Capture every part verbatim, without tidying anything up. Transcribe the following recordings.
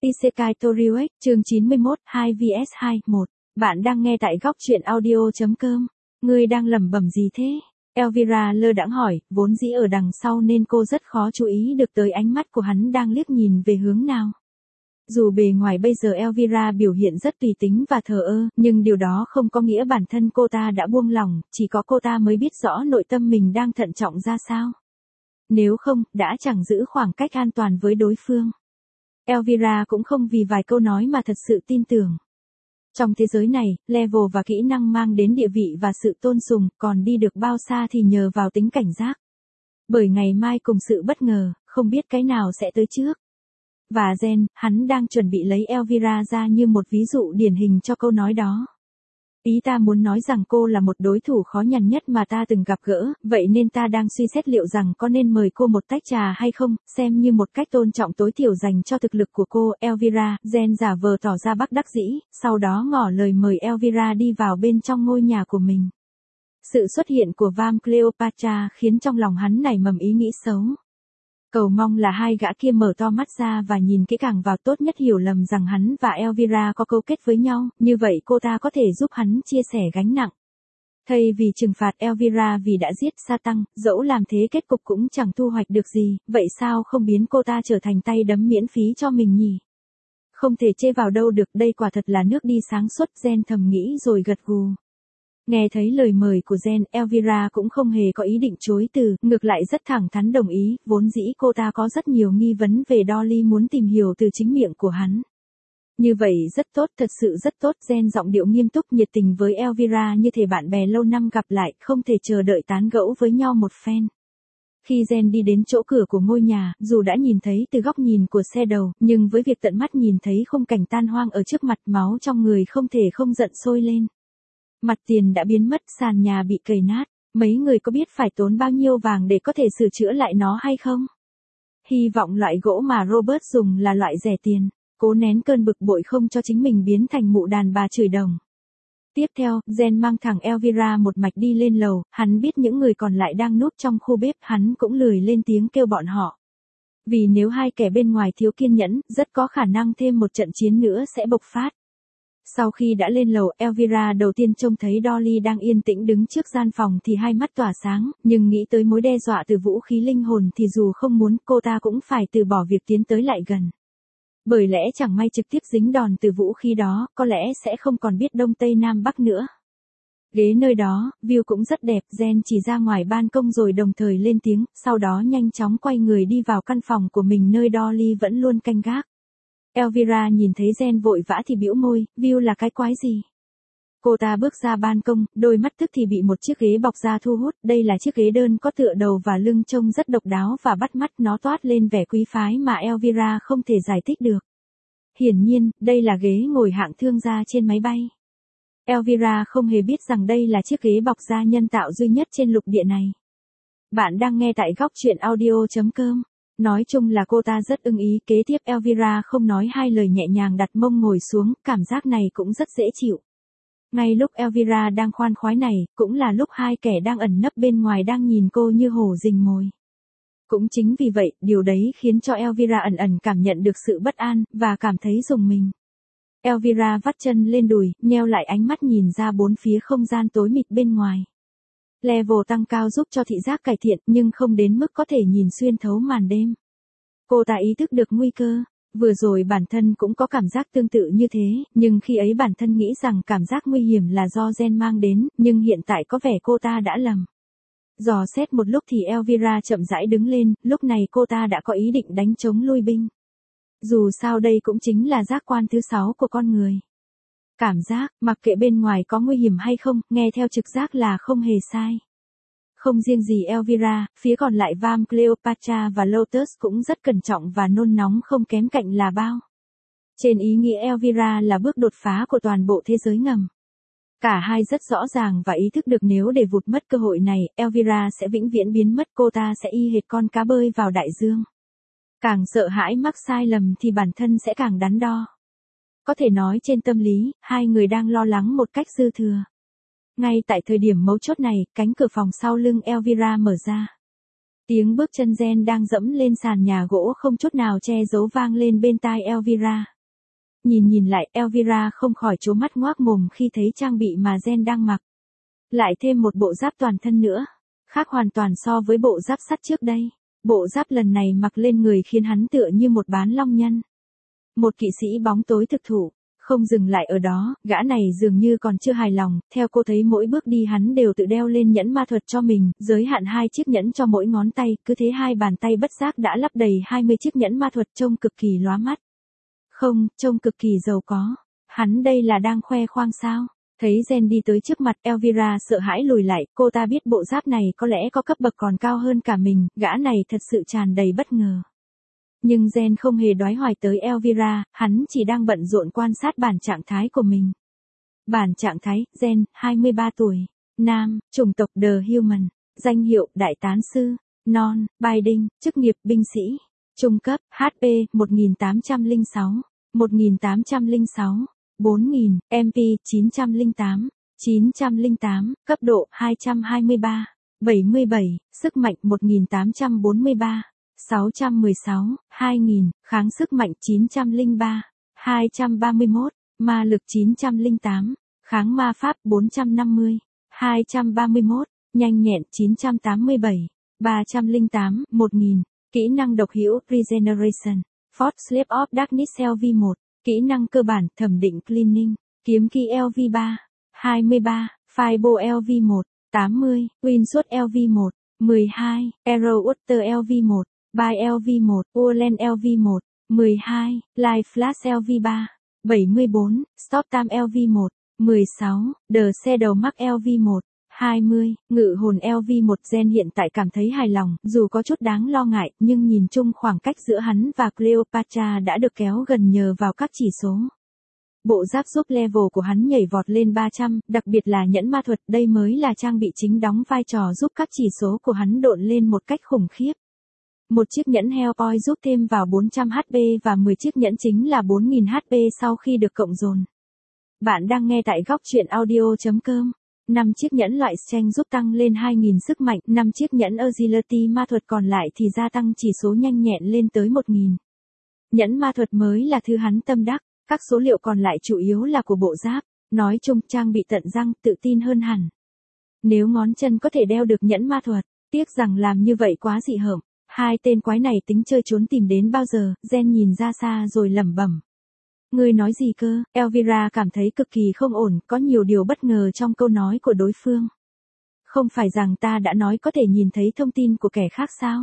Isekai Toriuek, chương chín mươi mốt, hai vs hai, một. Bạn đang nghe tại góc truyện audio.com. Ngươi đang lẩm bẩm gì thế? Elvira lơ đãng hỏi, vốn dĩ ở đằng sau nên cô rất khó chú ý được tới ánh mắt của hắn đang liếc nhìn về hướng nào. Dù bề ngoài bây giờ Elvira biểu hiện rất tùy tính và thờ ơ, nhưng điều đó không có nghĩa bản thân cô ta đã buông lỏng, chỉ có cô ta mới biết rõ nội tâm mình đang thận trọng ra sao. Nếu không, đã chẳng giữ khoảng cách an toàn với đối phương. Elvira cũng không vì vài câu nói mà thật sự tin tưởng. Trong thế giới này, level và kỹ năng mang đến địa vị và sự tôn sùng, còn đi được bao xa thì nhờ vào tính cảnh giác. Bởi ngày mai cùng sự bất ngờ, không biết cái nào sẽ tới trước. Và Gen, hắn đang chuẩn bị lấy Elvira ra như một ví dụ điển hình cho câu nói đó. Ý ta muốn nói rằng cô là một đối thủ khó nhằn nhất mà ta từng gặp gỡ, vậy nên ta đang suy xét liệu rằng có nên mời cô một tách trà hay không, xem như một cách tôn trọng tối thiểu dành cho thực lực của cô. Elvira, Gen giả vờ tỏ ra bất đắc dĩ, sau đó ngỏ lời mời Elvira đi vào bên trong ngôi nhà của mình. Sự xuất hiện của Vam Cleopatra khiến trong lòng hắn nảy mầm ý nghĩ xấu. Cầu mong là hai gã kia mở to mắt ra và nhìn kỹ càng vào, tốt nhất hiểu lầm rằng hắn và Elvira có câu kết với nhau, như vậy cô ta có thể giúp hắn chia sẻ gánh nặng. Thay vì trừng phạt Elvira vì đã giết Satan, dẫu làm thế kết cục cũng chẳng thu hoạch được gì, vậy sao không biến cô ta trở thành tay đấm miễn phí cho mình nhỉ? Không thể chê vào đâu được, đây quả thật là nước đi sáng suốt, Gen thầm nghĩ rồi gật gù. Nghe thấy lời mời của Gen, Elvira cũng không hề có ý định chối từ, ngược lại rất thẳng thắn đồng ý, vốn dĩ cô ta có rất nhiều nghi vấn về Dolly muốn tìm hiểu từ chính miệng của hắn. Như vậy rất tốt, thật sự rất tốt, Gen giọng điệu nghiêm túc nhiệt tình với Elvira như thể bạn bè lâu năm gặp lại, không thể chờ đợi tán gẫu với nhau một phen. Khi Gen đi đến chỗ cửa của ngôi nhà, dù đã nhìn thấy từ góc nhìn của xe đầu, nhưng với việc tận mắt nhìn thấy khung cảnh tan hoang ở trước mặt, máu trong người không thể không giận sôi lên. Mặt tiền đã biến mất, sàn nhà bị cầy nát, mấy người có biết phải tốn bao nhiêu vàng để có thể sửa chữa lại nó hay không? Hy vọng loại gỗ mà Robert dùng là loại rẻ tiền, cố nén cơn bực bội không cho chính mình biến thành mụ đàn bà chửi đồng. Tiếp theo, Gen mang thẳng Elvira một mạch đi lên lầu, hắn biết những người còn lại đang núp trong khu bếp, hắn cũng lười lên tiếng kêu bọn họ. Vì nếu hai kẻ bên ngoài thiếu kiên nhẫn, rất có khả năng thêm một trận chiến nữa sẽ bộc phát. Sau khi đã lên lầu, Elvira đầu tiên trông thấy Dolly đang yên tĩnh đứng trước gian phòng thì hai mắt tỏa sáng, nhưng nghĩ tới mối đe dọa từ vũ khí linh hồn thì dù không muốn, cô ta cũng phải từ bỏ việc tiến tới lại gần. Bởi lẽ chẳng may trực tiếp dính đòn từ vũ khí đó, có lẽ sẽ không còn biết đông tây nam bắc nữa. Ghế nơi đó, view cũng rất đẹp, Gen chỉ ra ngoài ban công rồi đồng thời lên tiếng, sau đó nhanh chóng quay người đi vào căn phòng của mình nơi Dolly vẫn luôn canh gác. Elvira nhìn thấy Gen vội vã thì bĩu môi, view là cái quái gì? Cô ta bước ra ban công, đôi mắt tức thì bị một chiếc ghế bọc da thu hút, đây là chiếc ghế đơn có tựa đầu và lưng trông rất độc đáo và bắt mắt, nó toát lên vẻ quý phái mà Elvira không thể giải thích được. Hiển nhiên, đây là ghế ngồi hạng thương gia trên máy bay. Elvira không hề biết rằng đây là chiếc ghế bọc da nhân tạo duy nhất trên lục địa này. Bạn đang nghe tại góc truyện audio.com. Nói chung là cô ta rất ưng ý, kế tiếp Elvira không nói hai lời nhẹ nhàng đặt mông ngồi xuống, cảm giác này cũng rất dễ chịu. Ngay lúc Elvira đang khoan khoái này, cũng là lúc hai kẻ đang ẩn nấp bên ngoài đang nhìn cô như hổ rình mồi. Cũng chính vì vậy, điều đấy khiến cho Elvira ẩn ẩn cảm nhận được sự bất an, và cảm thấy rùng mình. Elvira vắt chân lên đùi, nheo lại ánh mắt nhìn ra bốn phía không gian tối mịt bên ngoài. Level tăng cao giúp cho thị giác cải thiện, nhưng không đến mức có thể nhìn xuyên thấu màn đêm. Cô ta ý thức được nguy cơ. Vừa rồi bản thân cũng có cảm giác tương tự như thế, nhưng khi ấy bản thân nghĩ rằng cảm giác nguy hiểm là do Gen mang đến, nhưng hiện tại có vẻ cô ta đã lầm. Dò xét một lúc thì Elvira chậm rãi đứng lên, lúc này cô ta đã có ý định đánh chống lui binh. Dù sao đây cũng chính là giác quan thứ sáu của con người. Cảm giác, mặc kệ bên ngoài có nguy hiểm hay không, nghe theo trực giác là không hề sai. Không riêng gì Elvira, phía còn lại Vam Cleopatra và Lotus cũng rất cẩn trọng và nôn nóng không kém cạnh là bao. Trên ý nghĩa Elvira là bước đột phá của toàn bộ thế giới ngầm. Cả hai rất rõ ràng và ý thức được nếu để vụt mất cơ hội này, Elvira sẽ vĩnh viễn biến mất, cô ta sẽ y hệt con cá bơi vào đại dương. Càng sợ hãi mắc sai lầm thì bản thân sẽ càng đắn đo. Có thể nói trên tâm lý, hai người đang lo lắng một cách dư thừa. Ngay tại thời điểm mấu chốt này, cánh cửa phòng sau lưng Elvira mở ra. Tiếng bước chân Gen đang dẫm lên sàn nhà gỗ không chút nào che giấu vang lên bên tai Elvira. Nhìn nhìn lại, Elvira không khỏi trố mắt ngoác mồm khi thấy trang bị mà Jen đang mặc. Lại thêm một bộ giáp toàn thân nữa. Khác hoàn toàn so với bộ giáp sắt trước đây. Bộ giáp lần này mặc lên người khiến hắn tựa như một bán long nhân. Một kỵ sĩ bóng tối thực thụ. Không dừng lại ở đó, gã này dường như còn chưa hài lòng, theo cô thấy mỗi bước đi hắn đều tự đeo lên nhẫn ma thuật cho mình, giới hạn hai chiếc nhẫn cho mỗi ngón tay, cứ thế hai bàn tay bất giác đã lắp đầy hai mươi chiếc nhẫn ma thuật trông cực kỳ lóa mắt. Không, trông cực kỳ giàu có. Hắn đây là đang khoe khoang sao? Thấy Jen đi tới trước mặt, Elvira sợ hãi lùi lại, cô ta biết bộ giáp này có lẽ có cấp bậc còn cao hơn cả mình, gã này thật sự tràn đầy bất ngờ. Nhưng Jen không hề đoái hoài tới Elvira, hắn chỉ đang bận rộn quan sát bản trạng thái của mình. Bản trạng thái, Jen, hai mươi ba tuổi, nam, chủng tộc The Human, danh hiệu, đại tán sư, non, binding, chức nghiệp, binh sĩ, trung cấp, hát pê, một nghìn tám trăm lẻ sáu, một nghìn tám trăm lẻ sáu, bốn nghìn, em pê, chín trăm lẻ tám, chín trăm lẻ tám, cấp độ, hai trăm hai mươi ba, bảy mươi bảy, sức mạnh, một nghìn tám trăm bốn mươi ba. sáu trăm mười sáu, hai nghìn, kháng sức mạnh chín trăm lẻ ba, hai trăm ba mươi mốt, ma lực chín trăm lẻ tám, kháng ma pháp bốn trăm năm mươi, hai trăm ba mươi mốt, nhanh nhẹn chín trăm tám mươi bảy, ba trăm lẻ tám, một nghìn, kỹ năng độc hữu Regeneration, Force Slave of Darkness L V một, kỹ năng cơ bản thẩm định Cleaning, kiếm kỹ L V ba, hai mươi ba, Fireball L V một, tám mươi, Windshot L V một, mười hai, Arrow Water L V một, By L V một, Urlen L V một, mười hai, Life Flash L V ba, bảy mươi bốn, Stop Time L V một, mười sáu, The Shadow Mark L V một, hai mươi, Ngự hồn L V một. Jen hiện tại cảm thấy hài lòng, dù có chút đáng lo ngại, nhưng nhìn chung khoảng cách giữa hắn và Cleopatra đã được kéo gần nhờ vào các chỉ số. Bộ giáp giúp level của hắn nhảy vọt lên ba trăm, đặc biệt là nhẫn ma thuật, đây mới là trang bị chính đóng vai trò giúp các chỉ số của hắn độn lên một cách khủng khiếp. Một chiếc nhẫn Hell Point giúp thêm vào bốn trăm H P và mười chiếc nhẫn chính là bốn nghìn H P sau khi được cộng dồn. Bạn đang nghe tại góc truyện audio chấm com. năm chiếc nhẫn loại Strength giúp tăng lên hai nghìn sức mạnh, năm chiếc nhẫn Agility ma thuật còn lại thì gia tăng chỉ số nhanh nhẹn lên tới một nghìn. Nhẫn ma thuật mới là thứ hắn tâm đắc, các số liệu còn lại chủ yếu là của bộ giáp, nói chung trang bị tận răng, tự tin hơn hẳn. Nếu ngón chân có thể đeo được nhẫn ma thuật, tiếc rằng làm như vậy quá dị hợm. Hai tên quái này tính chơi trốn tìm đến bao giờ? Jen nhìn ra xa rồi lẩm bẩm. Ngươi nói gì cơ? Elvira cảm thấy cực kỳ không ổn, có nhiều điều bất ngờ trong câu nói của đối phương. Không phải rằng ta đã nói có thể nhìn thấy thông tin của kẻ khác sao?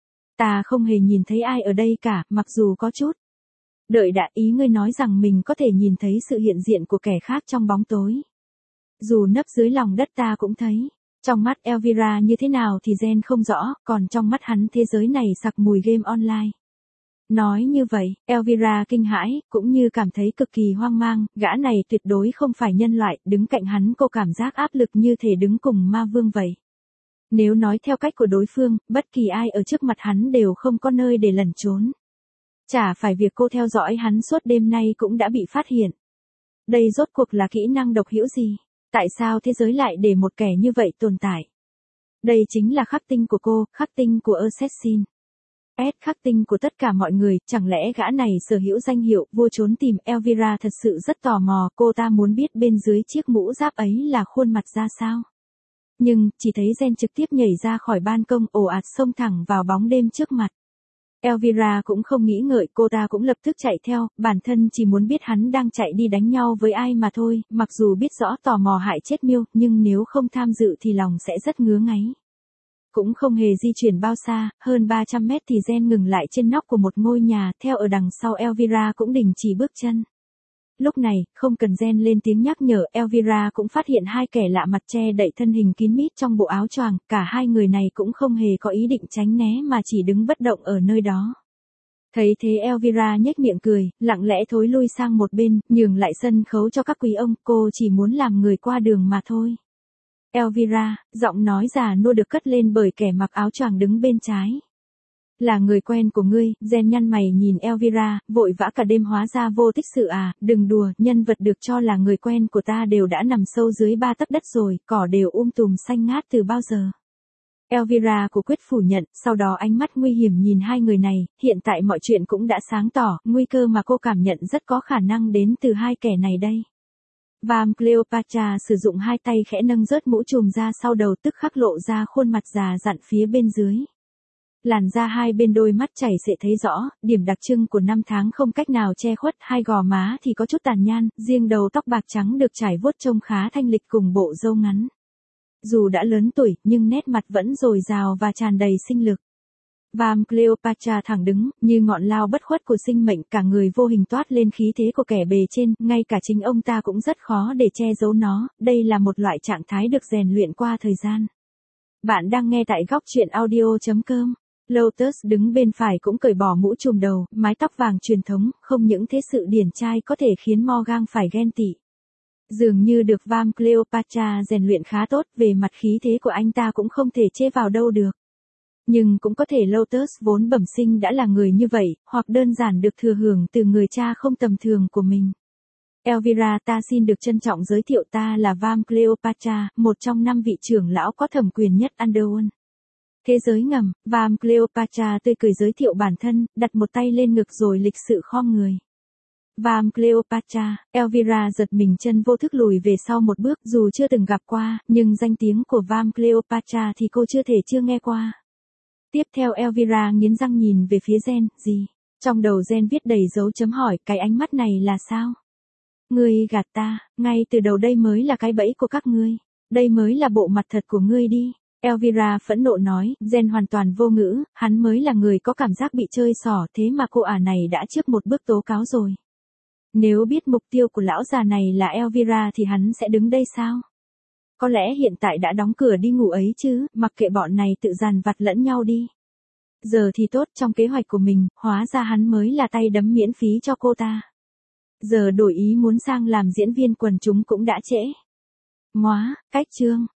Ta không hề nhìn thấy ai ở đây cả, mặc dù có chút. Đợi đã, ý ngươi nói rằng mình có thể nhìn thấy sự hiện diện của kẻ khác trong bóng tối. Dù nấp dưới lòng đất ta cũng thấy. Trong mắt Elvira như thế nào thì Jen không rõ, còn trong mắt hắn thế giới này sặc mùi game online. Nói như vậy, Elvira kinh hãi, cũng như cảm thấy cực kỳ hoang mang, gã này tuyệt đối không phải nhân loại, đứng cạnh hắn cô cảm giác áp lực như thể đứng cùng ma vương vậy. Nếu nói theo cách của đối phương, bất kỳ ai ở trước mặt hắn đều không có nơi để lẩn trốn. Chả phải việc cô theo dõi hắn suốt đêm nay cũng đã bị phát hiện. Đây rốt cuộc là kỹ năng độc hữu gì? Tại sao thế giới lại để một kẻ như vậy tồn tại? Đây chính là khắc tinh của cô, khắc tinh của Assassin. S khắc tinh của tất cả mọi người, chẳng lẽ gã này sở hữu danh hiệu vua trốn tìm? Elvira thật sự rất tò mò, cô ta muốn biết bên dưới chiếc mũ giáp ấy là khuôn mặt ra sao. Nhưng, chỉ thấy Jen trực tiếp nhảy ra khỏi ban công ồ ạt xông thẳng vào bóng đêm trước mặt. Elvira cũng không nghĩ ngợi, cô ta cũng lập tức chạy theo, bản thân chỉ muốn biết hắn đang chạy đi đánh nhau với ai mà thôi, mặc dù biết rõ tò mò hại chết Miêu, nhưng nếu không tham dự thì lòng sẽ rất ngứa ngáy. Cũng không hề di chuyển bao xa, hơn ba trăm mét thì Jen ngừng lại trên nóc của một ngôi nhà, theo ở đằng sau Elvira cũng đình chỉ bước chân. Lúc này, không cần Jen lên tiếng nhắc nhở, Elvira cũng phát hiện hai kẻ lạ mặt che đậy thân hình kín mít trong bộ áo choàng, cả hai người này cũng không hề có ý định tránh né mà chỉ đứng bất động ở nơi đó. Thấy thế Elvira nhếch miệng cười, lặng lẽ thối lui sang một bên, nhường lại sân khấu cho các quý ông, cô chỉ muốn làm người qua đường mà thôi. Elvira, giọng nói già nua được cất lên bởi kẻ mặc áo choàng đứng bên trái. Là người quen của ngươi? Jen nhăn mày nhìn Elvira, vội vã cả đêm hóa ra vô tích sự à, đừng đùa, nhân vật được cho là người quen của ta đều đã nằm sâu dưới ba tấc đất rồi, cỏ đều um tùm xanh ngát từ bao giờ. Elvira của quyết phủ nhận, sau đó ánh mắt nguy hiểm nhìn hai người này, hiện tại mọi chuyện cũng đã sáng tỏ, nguy cơ mà cô cảm nhận rất có khả năng đến từ hai kẻ này đây. Vam Cleopatra sử dụng hai tay khẽ nâng rớt mũ trùm ra sau đầu, tức khắc lộ ra khuôn mặt già dặn phía bên dưới. Làn da hai bên đôi mắt chảy sẽ thấy rõ, điểm đặc trưng của năm tháng không cách nào che khuất, hai gò má thì có chút tàn nhang, riêng đầu tóc bạc trắng được trải vuốt trông khá thanh lịch cùng bộ râu ngắn. Dù đã lớn tuổi, nhưng nét mặt vẫn dồi dào và tràn đầy sinh lực. Vam Cleopatra thẳng đứng, như ngọn lao bất khuất của sinh mệnh, cả người vô hình toát lên khí thế của kẻ bề trên, ngay cả chính ông ta cũng rất khó để che giấu nó, đây là một loại trạng thái được rèn luyện qua thời gian. Bạn đang nghe tại góc truyện audio chấm com. Lotus đứng bên phải cũng cởi bỏ mũ trùm đầu, mái tóc vàng truyền thống, không những thế sự điển trai có thể khiến Morgan phải ghen tị. Dường như được Vam Cleopatra rèn luyện khá tốt, về mặt khí thế của anh ta cũng không thể chê vào đâu được. Nhưng cũng có thể Lotus vốn bẩm sinh đã là người như vậy, hoặc đơn giản được thừa hưởng từ người cha không tầm thường của mình. Elvira, ta xin được trân trọng giới thiệu, ta là Vam Cleopatra, một trong năm vị trưởng lão có thẩm quyền nhất Underworld. Thế giới ngầm. Vam Cleopatra tươi cười giới thiệu bản thân, đặt một tay lên ngực rồi lịch sự khom người. Vam Cleopatra, Elvira giật mình, chân vô thức lùi về sau một bước, dù chưa từng gặp qua, nhưng danh tiếng của Vam Cleopatra thì cô chưa thể chưa nghe qua. Tiếp theo Elvira nghiến răng nhìn về phía Jen, gì? Trong đầu Jen viết đầy dấu chấm hỏi, cái ánh mắt này là sao? Ngươi gạt ta, ngay từ đầu đây mới là cái bẫy của các ngươi. Đây mới là bộ mặt thật của ngươi đi. Elvira phẫn nộ nói, Jen hoàn toàn vô ngữ, hắn mới là người có cảm giác bị chơi xỏ, thế mà cô ả này đã trước một bước tố cáo rồi. Nếu biết mục tiêu của lão già này là Elvira thì hắn sẽ đứng đây sao? Có lẽ hiện tại đã đóng cửa đi ngủ ấy chứ, mặc kệ bọn này tự dằn vặt lẫn nhau đi. Giờ thì tốt, trong kế hoạch của mình, hóa ra hắn mới là tay đấm miễn phí cho cô ta. Giờ đổi ý muốn sang làm diễn viên quần chúng cũng đã trễ. Móa, cách chương.